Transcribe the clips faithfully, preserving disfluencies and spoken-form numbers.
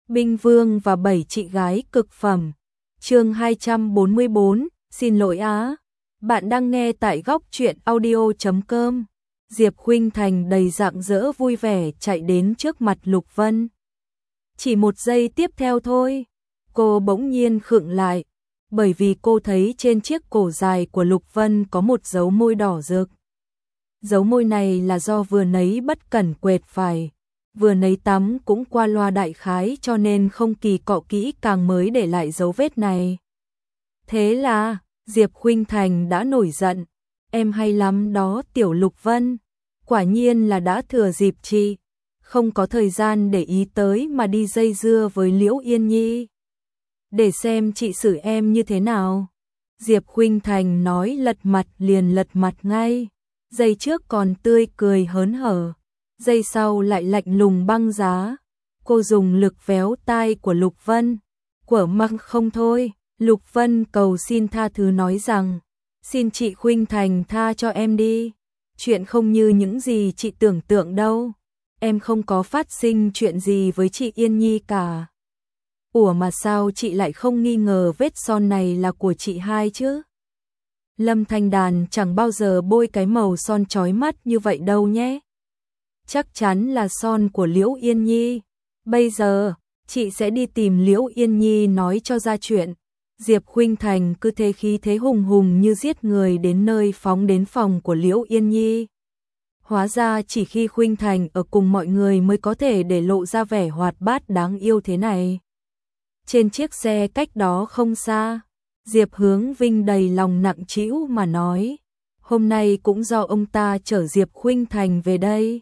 Binh Vương và bảy chị gái cực phẩm. Chương hai trăm bốn mươi bốn, xin lỗi á. Bạn đang nghe tại góc truyện audio chấm com. Diệp Khuynh Thành đầy rạng rỡ vui vẻ chạy đến trước mặt Lục Vân. Chỉ một giây tiếp theo thôi, cô bỗng nhiên khựng lại, bởi vì cô thấy trên chiếc cổ dài của Lục Vân có một dấu môi đỏ rực. Dấu môi này là do vừa nấy bất cẩn quệt phải, vừa nấy tắm cũng qua loa đại khái cho nên không kỳ cọ kỹ càng mới để lại dấu vết này. Thế là, Diệp Khuynh Thành đã nổi giận. Em hay lắm đó tiểu Lục Vân, quả nhiên là đã thừa dịp chị không có thời gian để ý tới mà đi dây dưa với Liễu Yên Nhi. Để xem chị xử em như thế nào. Diệp Khuynh Thành nói lật mặt liền lật mặt ngay. Giây trước còn tươi cười hớn hở, giây sau lại lạnh lùng băng giá. Cô dùng lực véo tai của Lục Vân, quở măng không thôi. Lục Vân cầu xin tha thứ nói rằng, xin chị Khuynh Thành tha cho em đi. Chuyện không như những gì chị tưởng tượng đâu. Em không có phát sinh chuyện gì với chị Yên Nhi cả. Ủa mà sao chị lại không nghi ngờ vết son này là của chị hai chứ? Lâm Thanh Đàn chẳng bao giờ bôi cái màu son chói mắt như vậy đâu nhé. Chắc chắn là son của Liễu Yên Nhi. Bây giờ, chị sẽ đi tìm Liễu Yên Nhi nói cho ra chuyện. Diệp Khuynh Thành cứ thế khí thế hùng hùng như giết người đến nơi phóng đến phòng của Liễu Yên Nhi. Hóa ra chỉ khi Khuynh Thành ở cùng mọi người mới có thể để lộ ra vẻ hoạt bát đáng yêu thế này. Trên chiếc xe cách đó không xa, Diệp Hướng Vinh đầy lòng nặng trĩu mà nói, hôm nay cũng do ông ta chở Diệp Khuynh Thành về đây.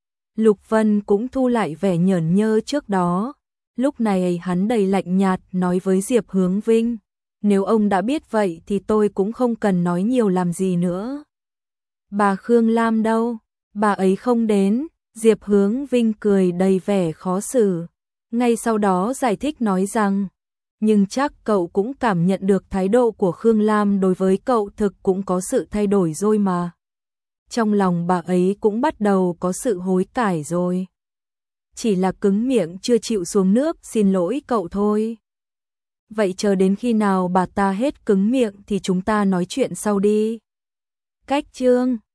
Lục Vân cũng thu lại vẻ nhởn nhơ trước đó, lúc này hắn đầy lạnh nhạt nói với Diệp Hướng Vinh, nếu ông đã biết vậy thì tôi cũng không cần nói nhiều làm gì nữa. Bà Khương Lam đâu? Bà ấy không đến. Diệp Hướng Vinh cười đầy vẻ khó xử, ngay sau đó giải thích nói rằng, nhưng chắc cậu cũng cảm nhận được thái độ của Khương Lam đối với cậu thực cũng có sự thay đổi rồi mà. Trong lòng bà ấy cũng bắt đầu có sự hối cải rồi. Chỉ là cứng miệng chưa chịu xuống nước xin lỗi cậu thôi. Vậy chờ đến khi nào bà ta hết cứng miệng thì chúng ta nói chuyện sau đi. Cách chương